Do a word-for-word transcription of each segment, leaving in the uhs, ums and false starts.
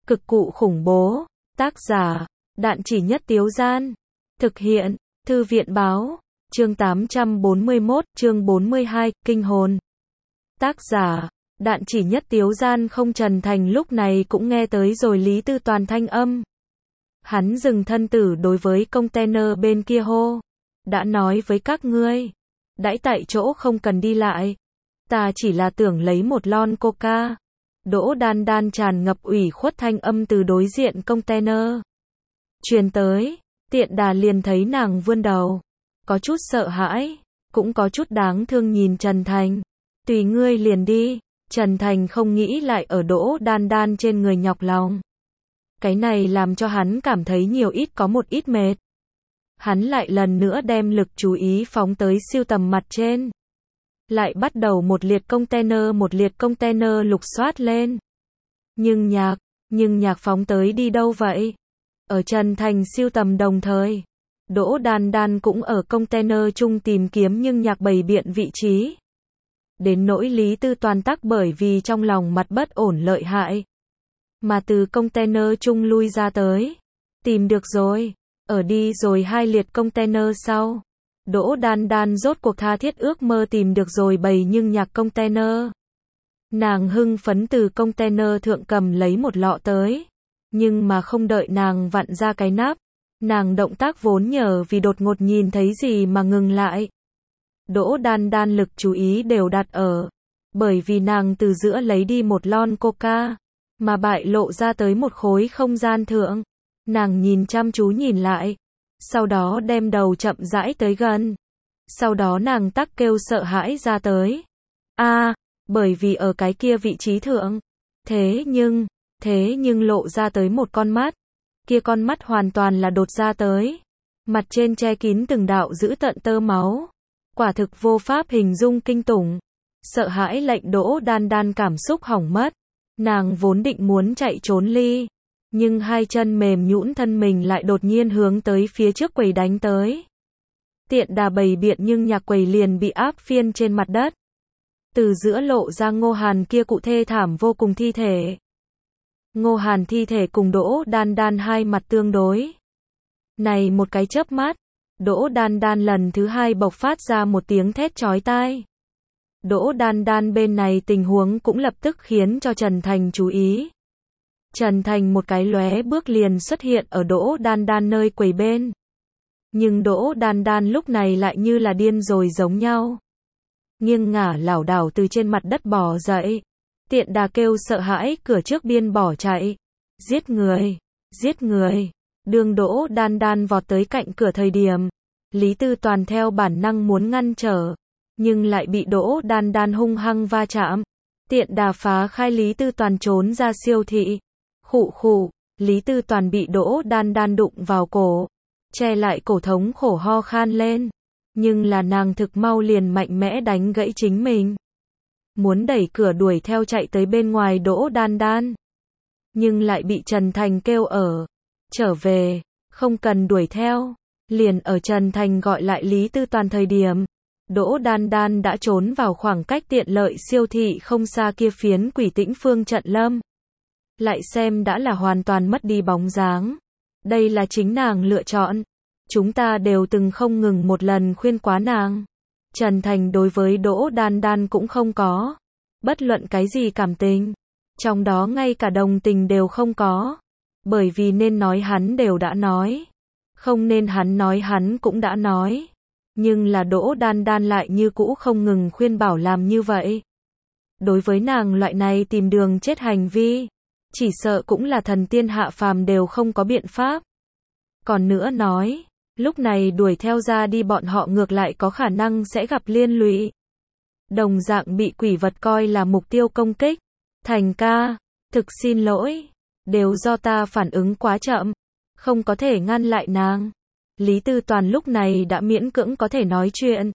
Cực cụ khủng bố. Tác giả, Đạn Chỉ Nhất Tiếu Gian. Thực hiện, Thư viện báo. Chương tám trăm bốn mươi mốt, chương bốn mươi hai, Kinh hồn. Tác giả, Đạn Chỉ Nhất Tiếu Gian. Không, Trần Thành lúc này cũng nghe tới rồi Lý Tư Toàn thanh âm. Hắn dừng thân tử đối với container bên kia hô. Đã nói với các ngươi. Đãi tại chỗ không cần đi lại. Ta chỉ là tưởng lấy một lon coca. Đỗ Đan Đan tràn ngập ủy khuất thanh âm từ đối diện container truyền tới. Tiện Đà liền thấy nàng vươn đầu, có chút sợ hãi, cũng có chút đáng thương nhìn Trần Thành. Tùy ngươi liền đi. Trần Thành không nghĩ lại ở Đỗ Đan Đan trên người nhọc lòng. Cái này làm cho hắn cảm thấy nhiều ít có một ít mệt. Hắn lại lần nữa đem lực chú ý phóng tới siêu tầm mặt trên. Lại bắt đầu một liệt container một liệt container lục soát lên. Nhưng nhạc, nhưng nhạc phóng tới đi đâu vậy? Ở Trần Thành siêu tầm đồng thời, Đỗ Đan Đan cũng ở container chung tìm kiếm nhưng nhạc bày biện vị trí. Đến nỗi Lý Tư Toàn tắc bởi vì trong lòng mặt bất ổn lợi hại, mà từ container chung lui ra tới. Tìm được rồi. Ở đi rồi hai liệt container sau, Đỗ Đan Đan rốt cuộc tha thiết ước mơ tìm được rồi bầy nhưng nhạc container. Nàng hưng phấn từ container thượng cầm lấy một lọ tới. Nhưng mà không đợi nàng vặn ra cái nắp, nàng động tác vốn nhờ vì đột ngột nhìn thấy gì mà ngừng lại. Đỗ Đan Đan lực chú ý đều đặt ở, bởi vì nàng từ giữa lấy đi một lon coca, mà bại lộ ra tới một khối không gian thượng. Nàng nhìn chăm chú nhìn lại, sau đó đem đầu chậm rãi tới gần. Sau đó nàng tắc kêu sợ hãi ra tới. A, à, bởi vì ở cái kia vị trí thượng. Thế nhưng, thế nhưng lộ ra tới một con mắt. Kia con mắt hoàn toàn là đột ra tới. Mặt trên che kín từng đạo dữ tợn tơ máu. Quả thực vô pháp hình dung kinh tủng. Sợ hãi lệnh Đỗ Đan Đan cảm xúc hỏng mất. Nàng vốn định muốn chạy trốn ly. Nhưng hai chân mềm nhũn thân mình lại đột nhiên hướng tới phía trước quầy đánh tới. Tiện Đà bày biện nhưng nhạc quầy liền bị áp phiên trên mặt đất. Từ giữa lộ ra Ngô Hàn kia cụ thê thảm vô cùng thi thể. Ngô Hàn thi thể cùng Đỗ Đan Đan hai mặt tương đối. Này một cái chớp mắt, Đỗ Đan Đan lần thứ hai bộc phát ra một tiếng thét chói tai. Đỗ Đan Đan bên này tình huống cũng lập tức khiến cho Trần Thành chú ý. Trần Thành một cái lóe bước liền xuất hiện ở Đỗ Đan Đan nơi quầy bên. Nhưng Đỗ Đan Đan lúc này lại như là điên rồi giống nhau. Nghiêng ngả lảo đảo từ trên mặt đất bò dậy. Tiện Đà kêu sợ hãi cửa trước biên bỏ chạy. Giết người, giết người. Đường Đỗ Đan Đan vọt tới cạnh cửa thời điểm. Lý Tư Toàn theo bản năng muốn ngăn trở. Nhưng lại bị Đỗ Đan Đan hung hăng va chạm. Tiện Đà phá khai Lý Tư Toàn trốn ra siêu thị. Khụ khụ, Lý Tư Toàn bị Đỗ Đan Đan đụng vào cổ. Che lại cổ thống khổ ho khan lên. Nhưng là nàng thực mau liền mạnh mẽ đánh gãy chính mình. Muốn đẩy cửa đuổi theo chạy tới bên ngoài Đỗ Đan Đan. Nhưng lại bị Trần Thành kêu ở. Trở về, không cần đuổi theo. Liền ở Trần Thành gọi lại Lý Tư Toàn thời điểm. Đỗ Đan Đan đã trốn vào khoảng cách tiện lợi siêu thị không xa kia phiến Quỷ Tĩnh Phương trận lâm. Lại xem đã là hoàn toàn mất đi bóng dáng. Đây là chính nàng lựa chọn. Chúng ta đều từng không ngừng một lần khuyên quá nàng. Trần Thành đối với Đỗ Đan Đan cũng không có bất luận cái gì cảm tình. Trong đó ngay cả đồng tình đều không có. Bởi vì nên nói hắn đều đã nói. Không nên hắn nói hắn cũng đã nói. Nhưng là Đỗ Đan Đan lại như cũ không ngừng khuyên bảo làm như vậy. Đối với nàng loại này tìm đường chết hành vi, chỉ sợ cũng là thần tiên hạ phàm đều không có biện pháp. Còn nữa nói, lúc này đuổi theo ra đi bọn họ ngược lại có khả năng sẽ gặp liên lụy. Đồng dạng bị quỷ vật coi là mục tiêu công kích. Thành ca, thực xin lỗi, đều do ta phản ứng quá chậm, không có thể ngăn lại nàng. Lý Tư Toàn lúc này đã miễn cưỡng có thể nói chuyện.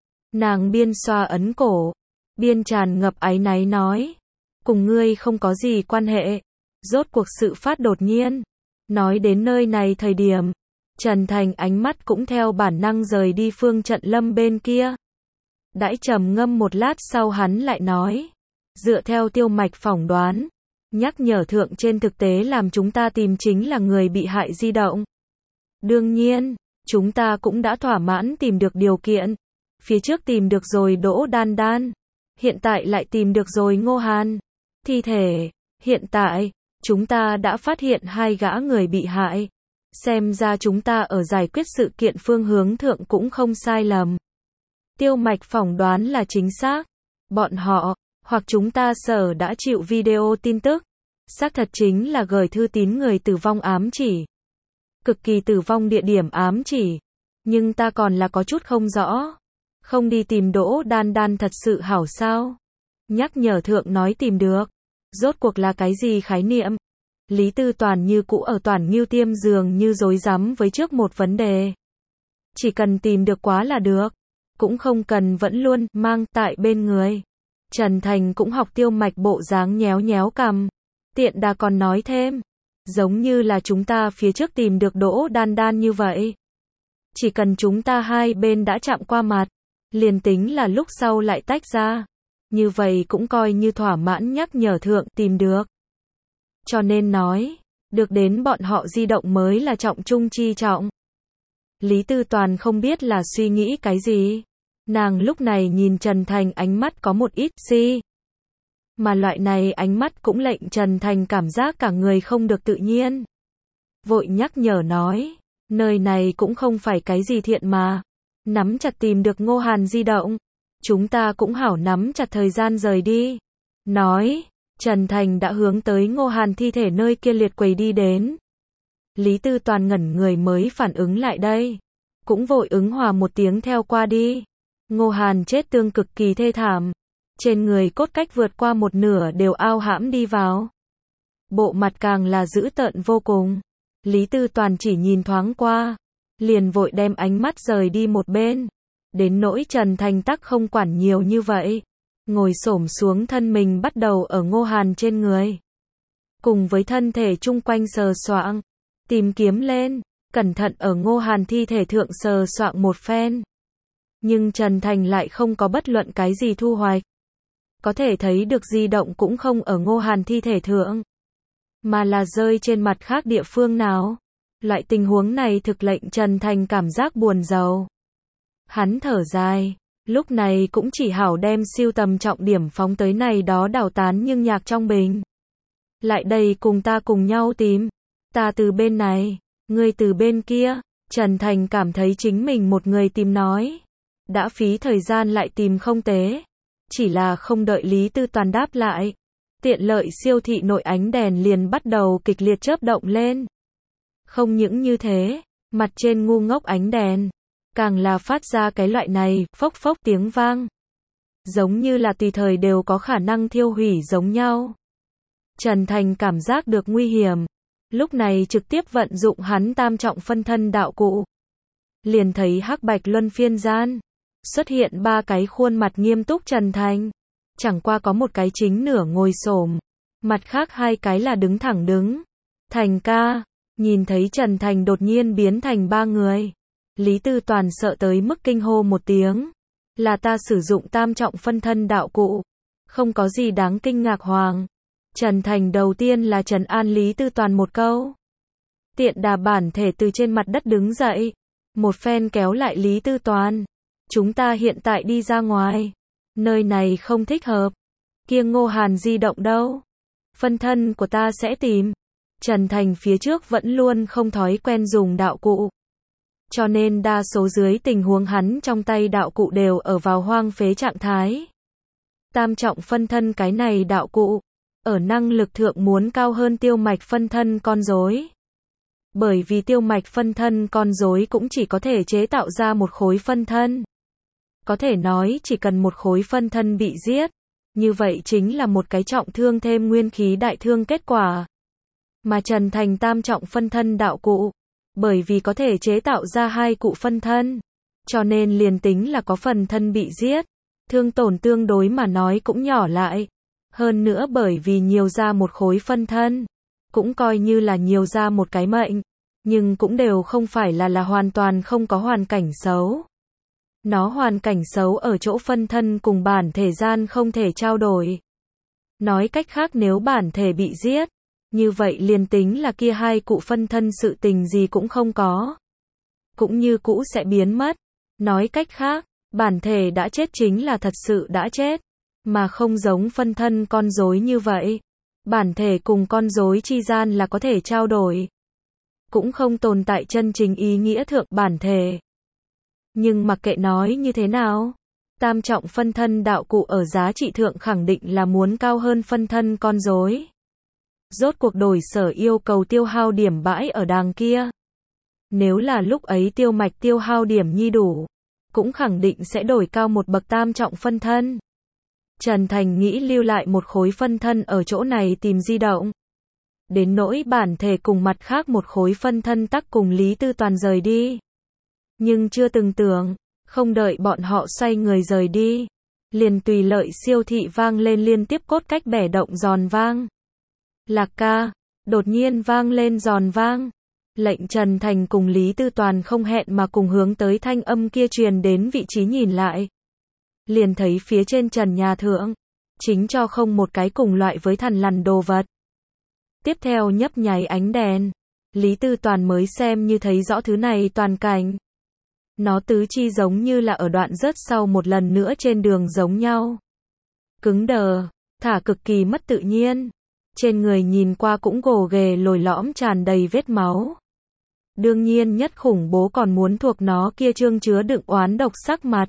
Nàng biên xoa ấn cổ, biên tràn ngập áy náy nói. Cùng ngươi không có gì quan hệ. Rốt cuộc sự phát đột nhiên. Nói đến nơi này thời điểm, Trần Thành ánh mắt cũng theo bản năng rời đi phương trận lâm bên kia. Đãi trầm ngâm một lát sau hắn lại nói. Dựa theo Tiêu Mạch phỏng đoán, Nhắc nhở thượng trên thực tế làm chúng ta tìm chính là người bị hại di động. Đương nhiên, chúng ta cũng đã thỏa mãn tìm được điều kiện. Phía trước tìm được rồi Đỗ Đan Đan. Hiện tại lại tìm được rồi Ngô Hàn. Thi thể. Hiện tại, chúng ta đã phát hiện hai gã người bị hại. Xem ra chúng ta ở giải quyết sự kiện phương hướng thượng cũng không sai lầm. Tiêu Mạch phỏng đoán là chính xác. Bọn họ, hoặc chúng ta sở đã chịu video tin tức. Xác thật chính là gửi thư tín người tử vong ám chỉ. Cực kỳ tử vong địa điểm ám chỉ. Nhưng ta còn là có chút không rõ. Không đi tìm Đỗ Đan Đan thật sự hảo sao? Nhắc nhở thượng nói tìm được. Rốt cuộc là cái gì khái niệm? Lý Tư Toàn như cũ ở Toàn Ngưu Tiêm dường như rối rắm với trước một vấn đề. Chỉ cần tìm được quá là được. Cũng không cần vẫn luôn mang tại bên người. Trần Thành cũng học Tiêu Mạch bộ dáng nhéo nhéo cằm. Tiện đà còn nói thêm. Giống như là chúng ta phía trước tìm được Đỗ Đan Đan như vậy. Chỉ cần chúng ta hai bên đã chạm qua mặt. Liền tính là lúc sau lại tách ra. Như vậy cũng coi như thỏa mãn nhắc nhở thượng tìm được. Cho nên nói, được đến bọn họ di động mới là trọng trung chi trọng. Lý Tư Toàn không biết là suy nghĩ cái gì. Nàng lúc này nhìn Trần Thành ánh mắt có một ít si. Mà loại này ánh mắt cũng lệnh Trần Thành cảm giác cả người không được tự nhiên. Vội nhắc nhở nói, nơi này cũng không phải cái gì thiện mà. Nắm chặt tìm được Ngô Hàn di động. Chúng ta cũng hảo nắm chặt thời gian rời đi. Nói, Trần Thành đã hướng tới Ngô Hàn thi thể nơi kia liệt quầy đi đến. Lý Tư Toàn ngẩn người mới phản ứng lại đây. Cũng vội ứng hòa một tiếng theo qua đi. Ngô Hàn chết tương cực kỳ thê thảm. Trên người cốt cách vượt qua một nửa đều ao hãm đi vào. Bộ mặt càng là dữ tợn vô cùng. Lý Tư Toàn chỉ nhìn thoáng qua. Liền vội đem ánh mắt rời đi một bên. Đến nỗi Trần Thành tắc không quản nhiều như vậy. Ngồi xổm xuống thân mình bắt đầu ở Ngô Hàn trên người. Cùng với thân thể chung quanh sờ soạng. Tìm kiếm lên. Cẩn thận ở Ngô Hàn thi thể thượng sờ soạng một phen. Nhưng Trần Thành lại không có bất luận cái gì thu hoạch. Có thể thấy được di động cũng không ở Ngô Hàn thi thể thượng. Mà là rơi trên mặt khác địa phương nào. Loại tình huống này thực lệnh Trần Thành cảm giác buồn rầu. Hắn thở dài. Lúc này cũng chỉ hảo đem siêu tầm trọng điểm phóng tới này đó đảo tán nhưng nhạc trong bình. Lại đây cùng ta cùng nhau tìm. Ta từ bên này, ngươi từ bên kia. Trần Thành cảm thấy chính mình một người tìm nói. Đã phí thời gian lại tìm không tế. Chỉ là không đợi Lý Tư Toàn đáp lại. Tiện lợi siêu thị nội ánh đèn liền bắt đầu kịch liệt chớp động lên. Không những như thế, mặt trên ngu ngốc ánh đèn. Càng là phát ra cái loại này, phốc phốc tiếng vang. Giống như là tùy thời đều có khả năng thiêu hủy giống nhau. Trần Thành cảm giác được nguy hiểm. Lúc này trực tiếp vận dụng hắn tam trọng phân thân đạo cụ. Liền thấy hắc bạch luân phiên gian. Xuất hiện ba cái khuôn mặt nghiêm túc Trần Thành. Chẳng qua có một cái chính nửa ngồi xổm. Mặt khác hai cái là đứng thẳng đứng. Thành ca. Nhìn thấy Trần Thành đột nhiên biến thành ba người. Lý Tư Toàn sợ tới mức kinh hô một tiếng. Là ta sử dụng tam trọng phân thân đạo cụ. Không có gì đáng kinh ngạc hoàng. Trần Thành đầu tiên là trấn an Lý Tư Toàn một câu. Tiện đà bản thể từ trên mặt đất đứng dậy. Một phen kéo lại Lý Tư Toàn. Chúng ta hiện tại đi ra ngoài. Nơi này không thích hợp. Kia Ngô Hàn di động đâu? Phân thân của ta sẽ tìm. Trần Thành phía trước vẫn luôn không thói quen dùng đạo cụ. Cho nên đa số dưới tình huống hắn trong tay đạo cụ đều ở vào hoang phế trạng thái. Tam trọng phân thân cái này đạo cụ. Ở năng lực thượng muốn cao hơn tiêu mạch phân thân con rối. Bởi vì tiêu mạch phân thân con rối cũng chỉ có thể chế tạo ra một khối phân thân. Có thể nói chỉ cần một khối phân thân bị giết. Như vậy chính là một cái trọng thương thêm nguyên khí đại thương kết quả. Mà Trần Thành tam trọng phân thân đạo cụ. Bởi vì có thể chế tạo ra hai cụ phân thân. Cho nên liền tính là có phần thân bị giết. Thương tổn tương đối mà nói cũng nhỏ lại. Hơn nữa bởi vì nhiều ra một khối phân thân. Cũng coi như là nhiều ra một cái mệnh. Nhưng cũng đều không phải là là hoàn toàn không có hoàn cảnh xấu. Nó hoàn cảnh xấu ở chỗ phân thân cùng bản thể gian không thể trao đổi. Nói cách khác nếu bản thể bị giết, như vậy liền tính là kia hai cụ phân thân sự tình gì cũng không có. Cũng như cũ sẽ biến mất. Nói cách khác, bản thể đã chết chính là thật sự đã chết. Mà không giống phân thân con rối như vậy. Bản thể cùng con rối chi gian là có thể trao đổi. Cũng không tồn tại chân chính ý nghĩa thượng bản thể. Nhưng mặc kệ nói như thế nào, tam trọng phân thân đạo cụ ở giá trị thượng khẳng định là muốn cao hơn phân thân con rối. Rốt cuộc đổi sở yêu cầu tiêu hao điểm bãi ở đàng kia. Nếu là lúc ấy tiêu mạch tiêu hao điểm nhi đủ, cũng khẳng định sẽ đổi cao một bậc tam trọng phân thân. Trần Thành nghĩ lưu lại một khối phân thân ở chỗ này tìm di động. Đến nỗi bản thể cùng mặt khác một khối phân thân tắc cùng Lý Tư Toàn rời đi. Nhưng chưa từng tưởng, không đợi bọn họ xoay người rời đi, liền tùy lợi siêu thị vang lên liên tiếp cốt cách bẻ động giòn vang. Lạc ca, đột nhiên vang lên giòn vang. Lệnh Trần Thành cùng Lý Tư Toàn không hẹn mà cùng hướng tới thanh âm kia truyền đến vị trí nhìn lại. Liền thấy phía trên trần nhà thượng, chính cho không một cái cùng loại với thằn lằn đồ vật. Tiếp theo nhấp nháy ánh đèn, Lý Tư Toàn mới xem như thấy rõ thứ này toàn cảnh. Nó tứ chi giống như là ở đoạn rớt sau một lần nữa trên đường giống nhau. Cứng đờ, thả cực kỳ mất tự nhiên. Trên người nhìn qua cũng gồ ghề lồi lõm tràn đầy vết máu. Đương nhiên nhất khủng bố còn muốn thuộc nó kia trương chứa đựng oán độc sắc mặt.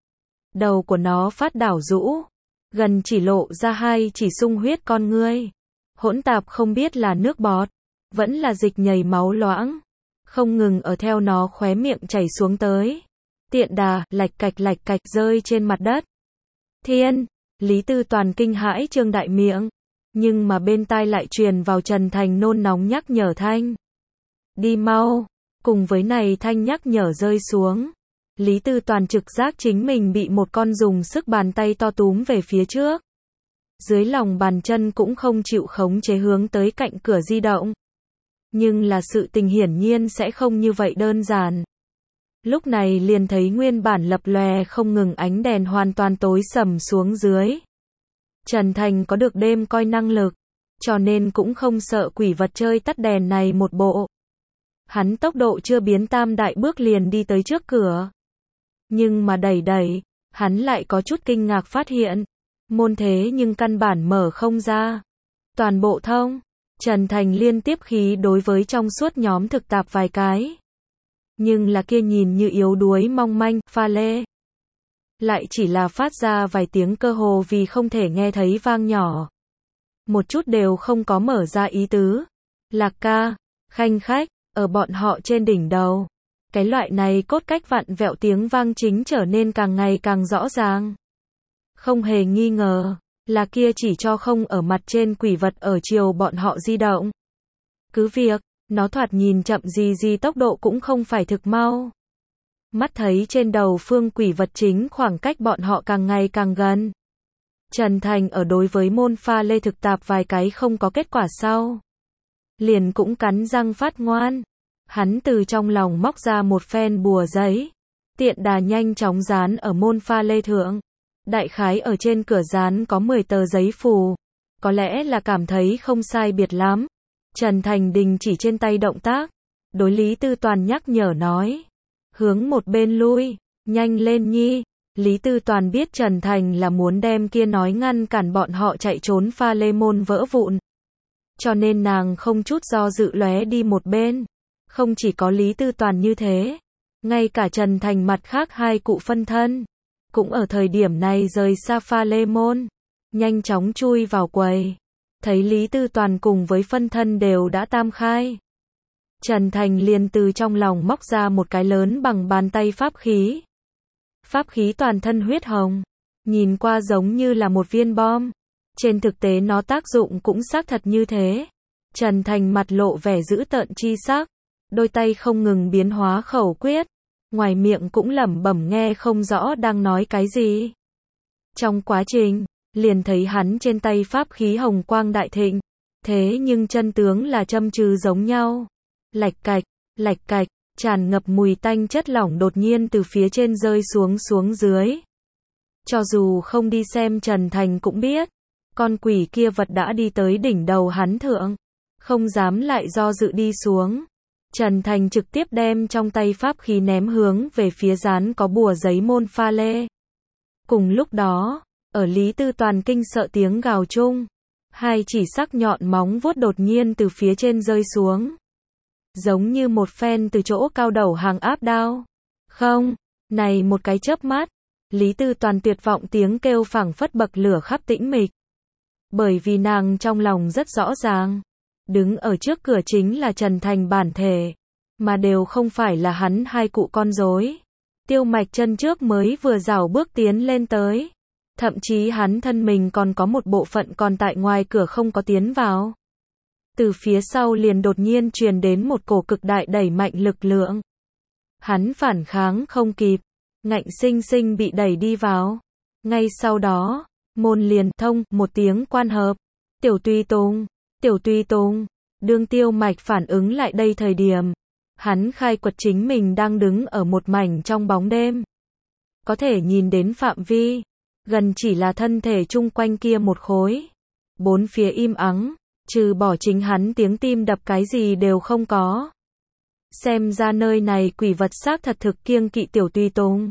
Đầu của nó phát đảo rũ, gần chỉ lộ ra hai chỉ sung huyết con ngươi. Hỗn tạp không biết là nước bọt, vẫn là dịch nhầy máu loãng. Không ngừng ở theo nó khóe miệng chảy xuống tới. Tiện đà, lạch cạch lạch cạch rơi trên mặt đất. Thiên, Lý Tư Toàn kinh hãi trương đại miệng. Nhưng mà bên tai lại truyền vào Trần Thành nôn nóng nhắc nhở thanh. Đi mau, cùng với này thanh nhắc nhở rơi xuống. Lý Tư Toàn trực giác chính mình bị một con dùng sức bàn tay to túm về phía trước. Dưới lòng bàn chân cũng không chịu khống chế hướng tới cạnh cửa di động. Nhưng là sự tình hiển nhiên sẽ không như vậy đơn giản. Lúc này liền thấy nguyên bản lập lòe không ngừng ánh đèn hoàn toàn tối sầm xuống dưới. Trần Thành có được đêm coi năng lực, cho nên cũng không sợ quỷ vật chơi tắt đèn này một bộ. Hắn tốc độ chưa biến tam đại bước liền đi tới trước cửa. Nhưng mà đẩy đẩy, hắn lại có chút kinh ngạc phát hiện. Môn thế nhưng căn bản mở không ra. Toàn bộ thông. Trần Thành liên tiếp khí đối với trong suốt nhóm thực tạp vài cái. Nhưng là kia nhìn như yếu đuối mong manh, pha lê. Lại chỉ là phát ra vài tiếng cơ hồ vì không thể nghe thấy vang nhỏ. Một chút đều không có mở ra ý tứ. Lạc ca, khanh khách, ở bọn họ trên đỉnh đầu. Cái loại này cốt cách vặn vẹo tiếng vang chính trở nên càng ngày càng rõ ràng. Không hề nghi ngờ, là kia chỉ cho không ở mặt trên quỷ vật ở chiều bọn họ di động. Cứ việc, nó thoạt nhìn chậm gì gì tốc độ cũng không phải thực mau. Mắt thấy trên đầu phương quỷ vật chính khoảng cách bọn họ càng ngày càng gần. Trần Thành ở đối với môn pha lê thực tạp vài cái không có kết quả sau. Liền cũng cắn răng phát ngoan. Hắn từ trong lòng móc ra một phen bùa giấy. Tiện đà nhanh chóng dán ở môn pha lê thượng. Đại khái ở trên cửa dán có mười tờ giấy phù. Có lẽ là cảm thấy không sai biệt lắm. Trần Thành đình chỉ trên tay động tác. Đối Lý Tư Toàn nhắc nhở nói. Hướng một bên lui, nhanh lên nhi. Lý Tư Toàn biết Trần Thành là muốn đem kia nói ngăn cản bọn họ chạy trốn pha lê môn vỡ vụn. Cho nên nàng không chút do dự lóe đi một bên. Không chỉ có Lý Tư Toàn như thế. Ngay cả Trần Thành mặt khác hai cụ phân thân. Cũng ở thời điểm này rời xa pha lê môn. Nhanh chóng chui vào quầy. Thấy Lý Tư Toàn cùng với phân thân đều đã tam khai. Trần Thành liền từ trong lòng móc ra một cái lớn bằng bàn tay pháp khí. Pháp khí toàn thân huyết hồng. Nhìn qua giống như là một viên bom. Trên thực tế nó tác dụng cũng xác thật như thế. Trần Thành mặt lộ vẻ dữ tợn chi sắc. Đôi tay không ngừng biến hóa khẩu quyết. Ngoài miệng cũng lẩm bẩm nghe không rõ đang nói cái gì. Trong quá trình, liền thấy hắn trên tay pháp khí hồng quang đại thịnh. Thế nhưng chân tướng là châm chư giống nhau. Lạch cạch, lạch cạch, tràn ngập mùi tanh chất lỏng đột nhiên từ phía trên rơi xuống xuống dưới. Cho dù không đi xem Trần Thành cũng biết. Con quỷ kia vật đã đi tới đỉnh đầu hắn thượng. Không dám lại do dự đi xuống. Trần Thành trực tiếp đem trong tay pháp khí ném hướng về phía dán có bùa giấy môn pha lê. Cùng lúc đó, ở Lý Tư Toàn kinh sợ tiếng gào chung, hai chỉ sắc nhọn móng vuốt đột nhiên từ phía trên rơi xuống. Giống như một phen từ chỗ cao đầu hàng áp đao. Không, này một cái chớp mắt, Lý Tư Toàn tuyệt vọng tiếng kêu phảng phất bậc lửa khắp tĩnh mịch. Bởi vì nàng trong lòng rất rõ ràng, đứng ở trước cửa chính là Trần Thành bản thể, mà đều không phải là hắn hai cụ con rối. Tiêu Mạch chân trước mới vừa rảo bước tiến lên tới, thậm chí hắn thân mình còn có một bộ phận còn tại ngoài cửa không có tiến vào. Từ phía sau liền đột nhiên truyền đến một cổ cực đại đẩy mạnh lực lượng. Hắn phản kháng không kịp, ngạnh sinh sinh bị đẩy đi vào. Ngay sau đó, môn liền thông một tiếng quan hợp. Tiểu Tùy Tùng, Tiểu Tùy Tùng, đương Tiêu Mạch phản ứng lại đây thời điểm, hắn khai quật chính mình đang đứng ở một mảnh trong bóng đêm. Có thể nhìn đến phạm vi, gần chỉ là thân thể chung quanh kia một khối. Bốn phía im ắng, trừ bỏ chính hắn tiếng tim đập cái gì đều không có. Xem ra nơi này quỷ vật xác thật thực kiêng kỵ Tiểu Tùy Tùng.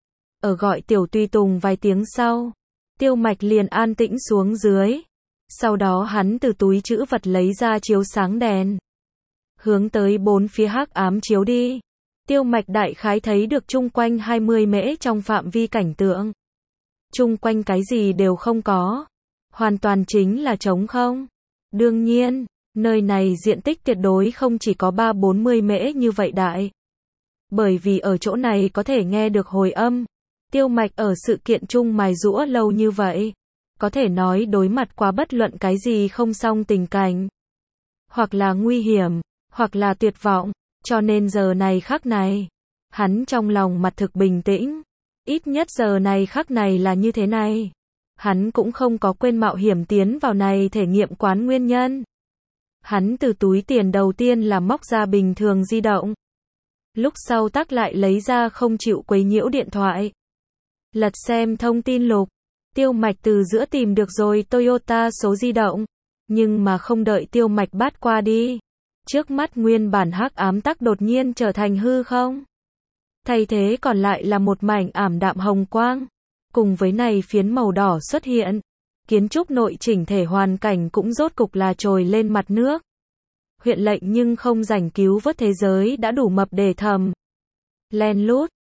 Ở gọi Tiểu Tùy Tùng vài tiếng sau, Tiêu Mạch liền an tĩnh xuống dưới. Sau đó hắn từ túi trữ vật lấy ra chiếu sáng đèn, hướng tới bốn phía hắc ám chiếu đi. Tiêu Mạch đại khái thấy được chung quanh hai mươi mễ trong phạm vi cảnh tượng. Chung quanh cái gì đều không có, hoàn toàn chính là trống không. Đương nhiên, nơi này diện tích tuyệt đối không chỉ có ba bốn mươi mễ như vậy đại. Bởi vì ở chỗ này có thể nghe được hồi âm. Tiêu Mạch ở sự kiện chung mài giũa lâu như vậy, có thể nói đối mặt qua bất luận cái gì không xong tình cảnh, hoặc là nguy hiểm, hoặc là tuyệt vọng, cho nên giờ này khắc này, hắn trong lòng mặt thực bình tĩnh, ít nhất giờ này khắc này là như thế này. Hắn cũng không có quên mạo hiểm tiến vào này thể nghiệm quán nguyên nhân. Hắn từ túi tiền đầu tiên là móc ra bình thường di động, lúc sau tắc lại lấy ra không chịu quấy nhiễu điện thoại. Lật xem thông tin lục, Tiêu Mạch từ giữa tìm được rồi Toyota số di động, nhưng mà không đợi Tiêu Mạch bắt qua đi, trước mắt nguyên bản hắc ám tắc đột nhiên trở thành hư không. Thay thế còn lại là một mảnh ảm đạm hồng quang, cùng với này phiến màu đỏ xuất hiện, kiến trúc nội chỉnh thể hoàn cảnh cũng rốt cục là trồi lên mặt nước. Huyện lệnh nhưng không rảnh cứu vớt thế giới đã đủ mập để thầm. Len lút,